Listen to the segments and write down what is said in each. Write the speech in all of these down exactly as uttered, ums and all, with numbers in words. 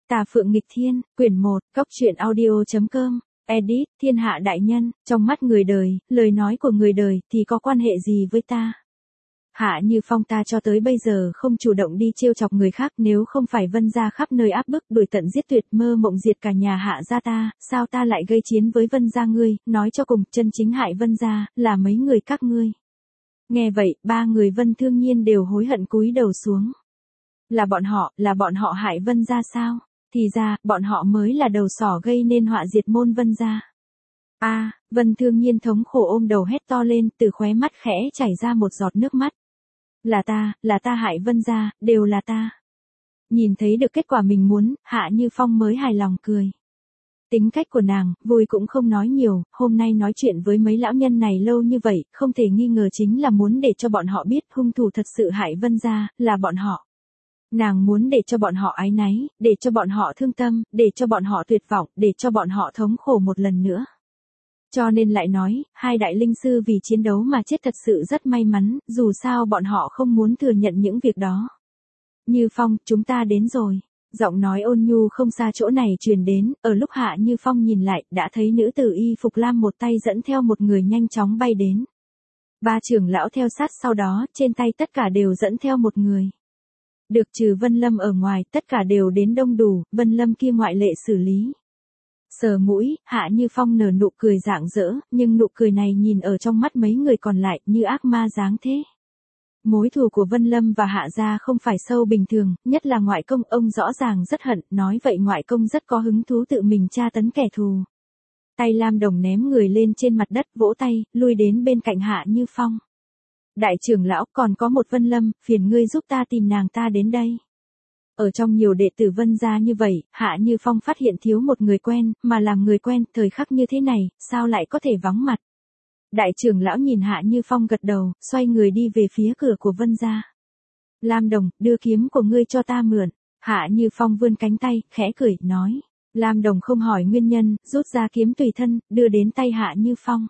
Tà Phượng Nghịch Thiên, quyển một, Cốc truyện audio.com, edit, thiên hạ đại nhân, trong mắt người đời, lời nói của người đời thì có quan hệ gì với ta? Hạ Như Phong ta cho tới bây giờ không chủ động đi trêu chọc người khác, nếu không phải Vân gia khắp nơi áp bức đuổi tận giết tuyệt mơ mộng diệt cả nhà Hạ gia ta, sao ta lại gây chiến với Vân gia ngươi, nói cho cùng, chân chính hại Vân gia là mấy người các ngươi. Nghe vậy, ba người Vân Thương Nhiên đều hối hận cúi đầu xuống. Là bọn họ, là bọn họ hại Vân gia sao? Thì ra, bọn họ mới là đầu sỏ gây nên họa diệt môn Vân gia. A, à, Vân Thương Nhiên thống khổ ôm đầu hét to lên, từ khóe mắt khẽ chảy ra một giọt nước mắt. Là ta, là ta hại Vân gia, đều là ta. Nhìn thấy được kết quả mình muốn, Hạ Như Phong mới hài lòng cười. Tính cách của nàng, vui cũng không nói nhiều, hôm nay nói chuyện với mấy lão nhân này lâu như vậy, không thể nghi ngờ chính là muốn để cho bọn họ biết hung thủ thật sự hại Vân gia, là bọn họ. Nàng muốn để cho bọn họ áy náy, để cho bọn họ thương tâm, để cho bọn họ tuyệt vọng, để cho bọn họ thống khổ một lần nữa. Cho nên lại nói, hai đại linh sư vì chiến đấu mà chết thật sự rất may mắn, dù sao bọn họ không muốn thừa nhận những việc đó. Như Phong, chúng ta đến rồi. Giọng nói ôn nhu không xa chỗ này truyền đến, ở lúc Hạ Như Phong nhìn lại, đã thấy nữ tử y phục lam một tay dẫn theo một người nhanh chóng bay đến. Ba trưởng lão theo sát sau đó, trên tay tất cả đều dẫn theo một người. Được trừ Vân Lâm ở ngoài, tất cả đều đến đông đủ, Vân Lâm kia ngoại lệ xử lý. Sờ mũi, Hạ Như Phong nở nụ cười rạng rỡ, nhưng nụ cười này nhìn ở trong mắt mấy người còn lại như ác ma dáng thế. Mối thù của Vân Lâm và Hạ gia không phải sâu bình thường, nhất là ngoại công, ông rõ ràng rất hận, nói vậy ngoại công rất có hứng thú tự mình tra tấn kẻ thù. Tay Lam Đồng ném người lên trên mặt đất, vỗ tay, lui đến bên cạnh Hạ Như Phong. Đại trưởng lão, còn có một Vân Lâm, phiền ngươi giúp ta tìm nàng ta đến đây. Ở trong nhiều đệ tử Vân gia như vậy, Hạ Như Phong phát hiện thiếu một người quen, mà làm người quen, thời khắc như thế này, sao lại có thể vắng mặt. Đại trưởng lão nhìn Hạ Như Phong gật đầu, xoay người đi về phía cửa của Vân gia. Lam Đồng, đưa kiếm của ngươi cho ta mượn. Hạ Như Phong vươn cánh tay, khẽ cười, nói. Lam Đồng không hỏi nguyên nhân, rút ra kiếm tùy thân, đưa đến tay Hạ Như Phong.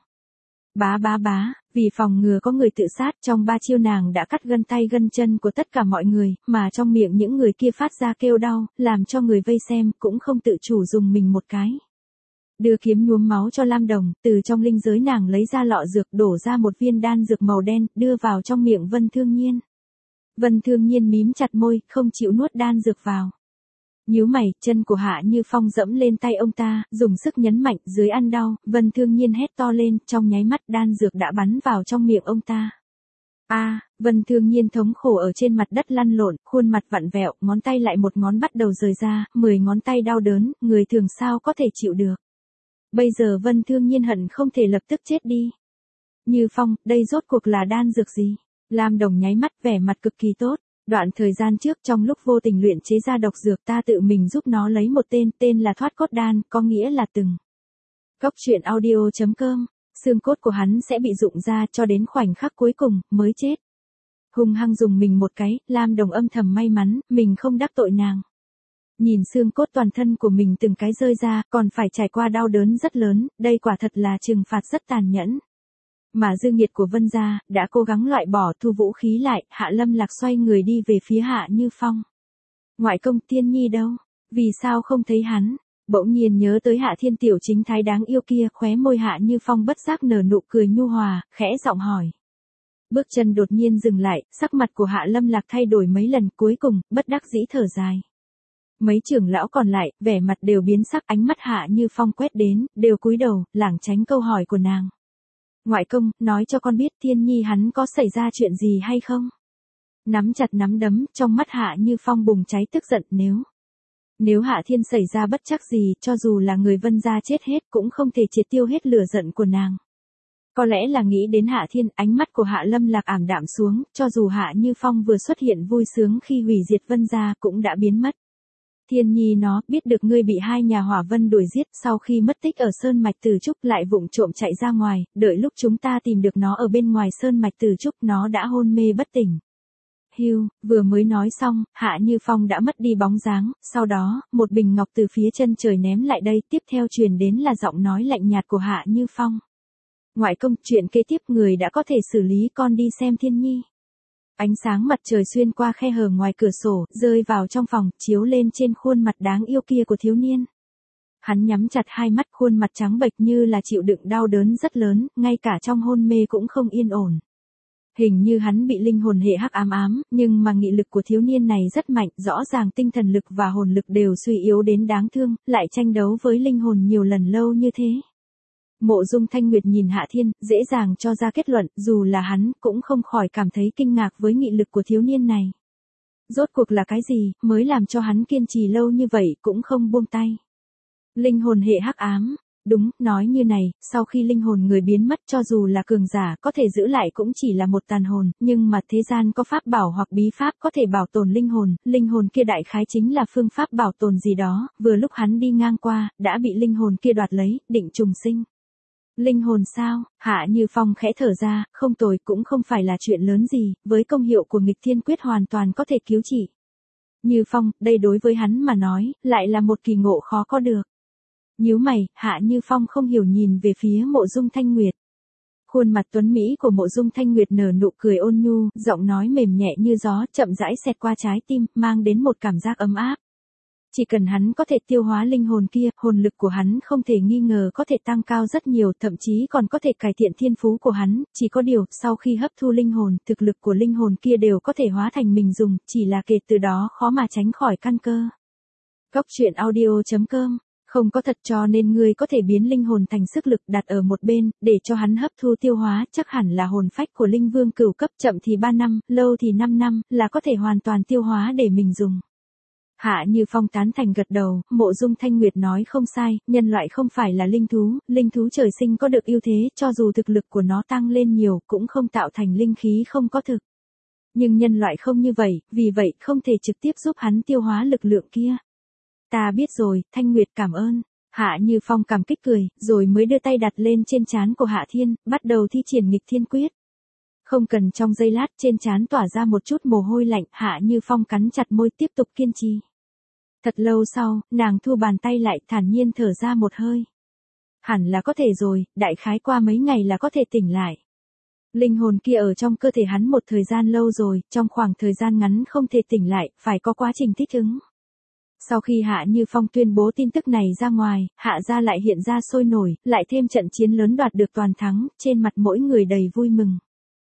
Bá bá bá, vì phòng ngừa có người tự sát, trong ba chiêu nàng đã cắt gân tay gân chân của tất cả mọi người, mà trong miệng những người kia phát ra kêu đau, làm cho người vây xem cũng không tự chủ dùng mình một cái. Đưa kiếm nhuốm máu cho Lam Đồng, từ trong linh giới nàng lấy ra lọ dược, đổ ra một viên đan dược màu đen, đưa vào trong miệng Vân Thương Nhiên. Vân Thương Nhiên mím chặt môi, không chịu nuốt đan dược vào. Nhíu mày, chân của Hạ Như Phong dẫm lên tay ông ta, dùng sức nhấn mạnh, dưới ăn đau, Vân Thương Nhiên hét to lên, trong nháy mắt đan dược đã bắn vào trong miệng ông ta. A, à, Vân Thương Nhiên thống khổ ở trên mặt đất lăn lộn, khuôn mặt vặn vẹo, ngón tay lại một ngón bắt đầu rời ra, mười ngón tay đau đớn, người thường sao có thể chịu được. Bây giờ Vân Thương Nhiên hận không thể lập tức chết đi. Như Phong, đây rốt cuộc là đan dược gì? Lam Đồng nháy mắt, vẻ mặt cực kỳ tốt. Đoạn thời gian trước trong lúc vô tình luyện chế ra độc dược, ta tự mình giúp nó lấy một tên, tên là Thoát Cốt Đan, có nghĩa là từng. Cốc truyện audio.com, xương cốt của hắn sẽ bị rụng ra cho đến khoảnh khắc cuối cùng, mới chết. Hung hăng dùng mình một cái, Lam Đồng âm thầm may mắn, mình không đắc tội nàng. Nhìn xương cốt toàn thân của mình từng cái rơi ra, còn phải trải qua đau đớn rất lớn, đây quả thật là trừng phạt rất tàn nhẫn. Mà dư nghiệt của Vân gia, đã cố gắng loại bỏ, thu vũ khí lại, Hạ Lâm Lạc xoay người đi về phía Hạ Như Phong. Ngoại công Tiên Nhi đâu? Vì sao không thấy hắn? Bỗng nhiên nhớ tới Hạ Thiên tiểu chính thái đáng yêu kia, khóe môi Hạ Như Phong bất giác nở nụ cười nhu hòa, khẽ giọng hỏi. Bước chân đột nhiên dừng lại, sắc mặt của Hạ Lâm Lạc thay đổi mấy lần, cuối cùng, bất đắc dĩ thở dài. Mấy trưởng lão còn lại, vẻ mặt đều biến sắc, ánh mắt Hạ Như Phong quét đến, đều cúi đầu, lảng tránh câu hỏi của nàng. Ngoại công, nói cho con biết Thiên Nhi hắn có xảy ra chuyện gì hay không? Nắm chặt nắm đấm, trong mắt Hạ Như Phong bùng cháy tức giận, nếu. Nếu Hạ Thiên xảy ra bất trắc gì, cho dù là người Vân gia chết hết cũng không thể triệt tiêu hết lửa giận của nàng. Có lẽ là nghĩ đến Hạ Thiên, ánh mắt của Hạ Lâm Lạc ảm đạm xuống, cho dù Hạ Như Phong vừa xuất hiện vui sướng khi hủy diệt Vân gia cũng đã biến mất. Thiên Nhi nó, biết được ngươi bị hai nhà hỏa vân đuổi giết, sau khi mất tích ở Sơn Mạch Từ Trúc lại vụng trộm chạy ra ngoài, đợi lúc chúng ta tìm được nó ở bên ngoài Sơn Mạch Từ Trúc, nó đã hôn mê bất tỉnh. Hiu, vừa mới nói xong, Hạ Như Phong đã mất đi bóng dáng, sau đó, một bình ngọc từ phía chân trời ném lại đây, tiếp theo truyền đến là giọng nói lạnh nhạt của Hạ Như Phong. Ngoại công, chuyện kế tiếp người đã có thể xử lý, con đi xem Thiên Nhi. Ánh sáng mặt trời xuyên qua khe hở ngoài cửa sổ, rơi vào trong phòng, chiếu lên trên khuôn mặt đáng yêu kia của thiếu niên. Hắn nhắm chặt hai mắt, khuôn mặt trắng bệch như là chịu đựng đau đớn rất lớn, ngay cả trong hôn mê cũng không yên ổn. Hình như hắn bị linh hồn hệ hắc ám ám, nhưng mà nghị lực của thiếu niên này rất mạnh, rõ ràng tinh thần lực và hồn lực đều suy yếu đến đáng thương, lại tranh đấu với linh hồn nhiều lần lâu như thế. Mộ Dung Thanh Nguyệt nhìn Hạ Thiên, dễ dàng cho ra kết luận, dù là hắn, cũng không khỏi cảm thấy kinh ngạc với nghị lực của thiếu niên này. Rốt cuộc là cái gì, mới làm cho hắn kiên trì lâu như vậy, cũng không buông tay. Linh hồn hệ hắc ám. Đúng, nói như này, sau khi linh hồn người biến mất cho dù là cường giả có thể giữ lại cũng chỉ là một tàn hồn, nhưng mà thế gian có pháp bảo hoặc bí pháp có thể bảo tồn linh hồn, linh hồn kia đại khái chính là phương pháp bảo tồn gì đó, vừa lúc hắn đi ngang qua, đã bị linh hồn kia đoạt lấy, định trùng sinh. Linh hồn sao? Hạ Như Phong khẽ thở ra, không tồi, cũng không phải là chuyện lớn gì, với công hiệu của nghịch thiên quyết hoàn toàn có thể cứu trị. Như Phong, đây đối với hắn mà nói, lại là một kỳ ngộ khó có được. Nhíu mày, Hạ Như Phong không hiểu nhìn về phía Mộ Dung Thanh Nguyệt. Khuôn mặt tuấn mỹ của Mộ Dung Thanh Nguyệt nở nụ cười ôn nhu, giọng nói mềm nhẹ như gió, chậm rãi xẹt qua trái tim, mang đến một cảm giác ấm áp. Chỉ cần hắn có thể tiêu hóa linh hồn kia, hồn lực của hắn không thể nghi ngờ có thể tăng cao rất nhiều, thậm chí còn có thể cải thiện thiên phú của hắn, chỉ có điều, sau khi hấp thu linh hồn, thực lực của linh hồn kia đều có thể hóa thành mình dùng, chỉ là kể từ đó khó mà tránh khỏi căn cơ. Góc truyện audio chấm com Không có thật cho nên ngươi có thể biến linh hồn thành sức lực đặt ở một bên, để cho hắn hấp thu tiêu hóa, chắc hẳn là hồn phách của linh vương cửu cấp, chậm thì ba năm, lâu thì năm năm, là có thể hoàn toàn tiêu hóa để mình dùng. Hạ Như Phong tán thành gật đầu, Mộ Dung Thanh Nguyệt nói không sai, nhân loại không phải là linh thú, linh thú trời sinh có được ưu thế, cho dù thực lực của nó tăng lên nhiều, cũng không tạo thành linh khí không có thực. Nhưng nhân loại không như vậy, vì vậy không thể trực tiếp giúp hắn tiêu hóa lực lượng kia. Ta biết rồi, Thanh Nguyệt cảm ơn. Hạ Như Phong cảm kích cười, rồi mới đưa tay đặt lên trên trán của Hạ Thiên, bắt đầu thi triển nghịch thiên quyết. Không cần trong giây lát, trên trán tỏa ra một chút mồ hôi lạnh, Hạ Như Phong cắn chặt môi tiếp tục kiên trì. Thật lâu sau, nàng thu bàn tay lại, thản nhiên thở ra một hơi. Hẳn là có thể rồi, đại khái qua mấy ngày là có thể tỉnh lại. Linh hồn kia ở trong cơ thể hắn một thời gian lâu rồi, trong khoảng thời gian ngắn không thể tỉnh lại, phải có quá trình thích ứng. Sau khi Hạ Như Phong tuyên bố tin tức này ra ngoài, Hạ gia lại hiện ra sôi nổi, lại thêm trận chiến lớn đoạt được toàn thắng, trên mặt mỗi người đầy vui mừng.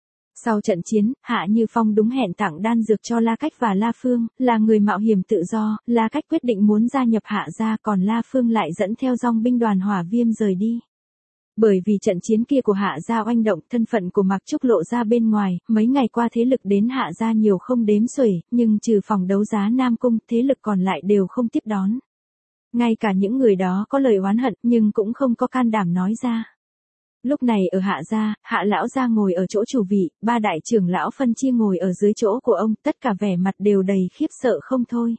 Sau trận chiến, Hạ Như Phong đúng hẹn tặng đan dược cho La Cách và La Phương, là người mạo hiểm tự do, La Cách quyết định muốn gia nhập Hạ gia, còn La Phương lại dẫn theo dòng binh đoàn Hỏa Viêm rời đi. Bởi vì trận chiến kia của Hạ gia oanh động, thân phận của Mạc Trúc lộ ra bên ngoài, mấy ngày qua thế lực đến Hạ gia nhiều không đếm xuể, nhưng trừ phòng đấu giá Nam Cung, thế lực còn lại đều không tiếp đón. Ngay cả những người đó có lời oán hận, nhưng cũng không có can đảm nói ra. Lúc này ở Hạ gia, Hạ lão gia ngồi ở chỗ chủ vị, ba đại trưởng lão phân chia ngồi ở dưới chỗ của ông, tất cả vẻ mặt đều đầy khiếp sợ không thôi.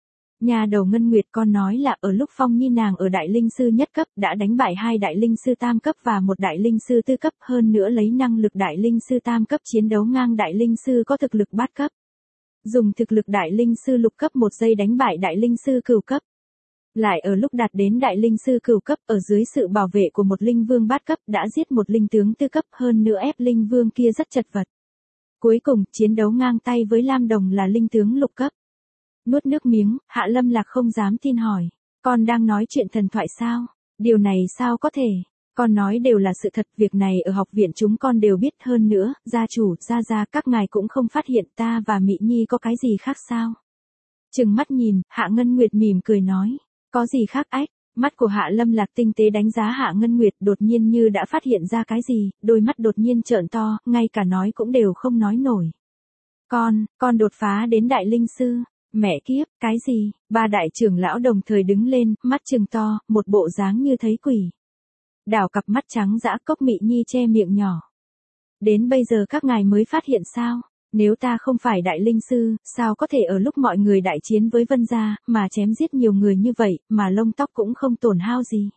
Nhà đầu Ngân Nguyệt con nói là ở lúc Phong Nhi nàng ở đại linh sư nhất cấp đã đánh bại hai đại linh sư tam cấp và một đại linh sư tư cấp, hơn nữa lấy năng lực đại linh sư tam cấp chiến đấu ngang đại linh sư có thực lực bát cấp. Dùng thực lực đại linh sư lục cấp một giây đánh bại đại linh sư cửu cấp. Lại ở lúc đạt đến đại linh sư cửu cấp, ở dưới sự bảo vệ của một linh vương bát cấp đã giết một linh tướng tư cấp, hơn nữa ép linh vương kia rất chật vật. Cuối cùng, chiến đấu ngang tay với Lam Đồng là linh tướng lục cấp. Nuốt nước miếng, Hạ Lâm Lạc không dám tin hỏi. Con đang nói chuyện thần thoại sao? Điều này sao có thể? Con nói đều là sự thật, việc này ở học viện chúng con đều biết, hơn nữa, gia chủ, gia gia các ngài cũng không phát hiện ta và Mị Nhi có cái gì khác sao? Trừng mắt nhìn, Hạ Ngân Nguyệt mỉm cười nói. Có gì khác ách? Mắt của Hạ Lâm Lạc tinh tế đánh giá Hạ Ngân Nguyệt, đột nhiên như đã phát hiện ra cái gì, đôi mắt đột nhiên trợn to, ngay cả nói cũng đều không nói nổi. Con, con đột phá đến đại linh sư. Mẹ kiếp, cái gì? Ba đại trưởng lão đồng thời đứng lên, mắt trừng to, một bộ dáng như thấy quỷ. Đảo cặp mắt trắng dã, Cốc Mị Nhi che miệng nhỏ. Đến bây giờ các ngài mới phát hiện sao? Nếu ta không phải đại linh sư, sao có thể ở lúc mọi người đại chiến với Vân gia, mà chém giết nhiều người như vậy, mà lông tóc cũng không tổn hao gì?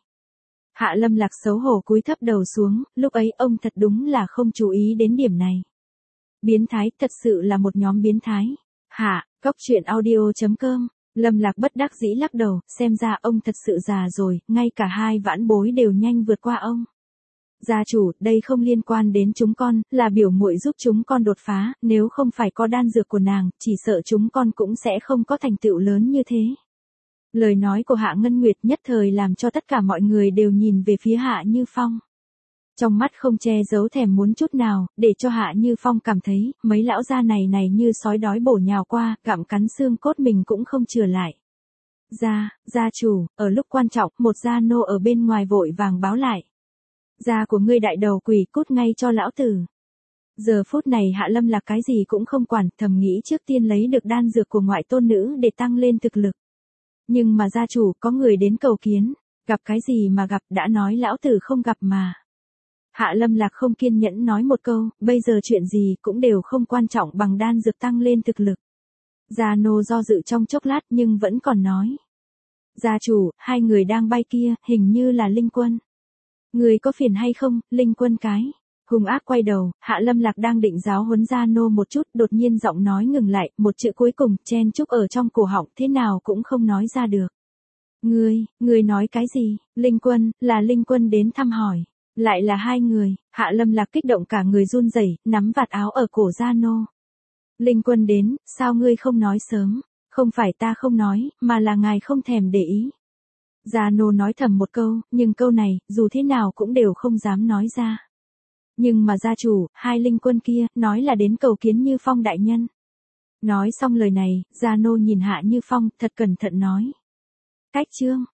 Hạ Lâm Lạc xấu hổ cúi thấp đầu xuống, lúc ấy ông thật đúng là không chú ý đến điểm này. Biến thái, thật sự là một nhóm biến thái. Hạ, góc truyện audio chấm com, Lâm Lạc bất đắc dĩ lắc đầu, xem ra ông thật sự già rồi, ngay cả hai vãn bối đều nhanh vượt qua ông. Gia chủ, đây không liên quan đến chúng con, là biểu muội giúp chúng con đột phá, nếu không phải có đan dược của nàng, chỉ sợ chúng con cũng sẽ không có thành tựu lớn như thế. Lời nói của Hạ Ngân Nguyệt nhất thời làm cho tất cả mọi người đều nhìn về phía Hạ Như Phong. Trong mắt không che giấu thèm muốn chút nào, để cho Hạ Như Phong cảm thấy, mấy lão gia này này như sói đói bổ nhào qua, gặm cắn xương cốt mình cũng không chừa lại. Gia, gia chủ, ở lúc quan trọng, một gia nô ở bên ngoài vội vàng báo lại. Gia của ngươi đại đầu quỷ, cút ngay cho lão tử. Giờ phút này Hạ Lâm là cái gì cũng không quản, thầm nghĩ trước tiên lấy được đan dược của ngoại tôn nữ để tăng lên thực lực. Nhưng mà gia chủ, có người đến cầu kiến, gặp cái gì mà gặp, đã nói lão tử không gặp mà. Hạ Lâm Lạc không kiên nhẫn nói một câu, bây giờ chuyện gì cũng đều không quan trọng bằng đan dược tăng lên thực lực. Gia nô do dự trong chốc lát nhưng vẫn còn nói. Gia chủ, hai người đang bay kia, hình như là Linh Quân. Người có phiền hay không, Linh Quân cái. Hung ác quay đầu, Hạ Lâm Lạc đang định giáo huấn Gia nô một chút, đột nhiên giọng nói ngừng lại, một chữ cuối cùng, chen chúc ở trong cổ họng, thế nào cũng không nói ra được. Ngươi, ngươi nói cái gì, Linh Quân, là Linh Quân đến thăm hỏi. Lại là hai người, Hạ Lâm Lạc kích động cả người run rẩy, nắm vạt áo ở cổ Gia nô. Linh Quân đến, sao ngươi không nói sớm? Không phải ta không nói, mà là ngài không thèm để ý. Gia nô nói thầm một câu, nhưng câu này, dù thế nào cũng đều không dám nói ra. Nhưng mà gia chủ, hai Linh Quân kia, nói là đến cầu kiến Như Phong đại nhân. Nói xong lời này, Gia nô nhìn Hạ Như Phong, thật cẩn thận nói. Cách chương.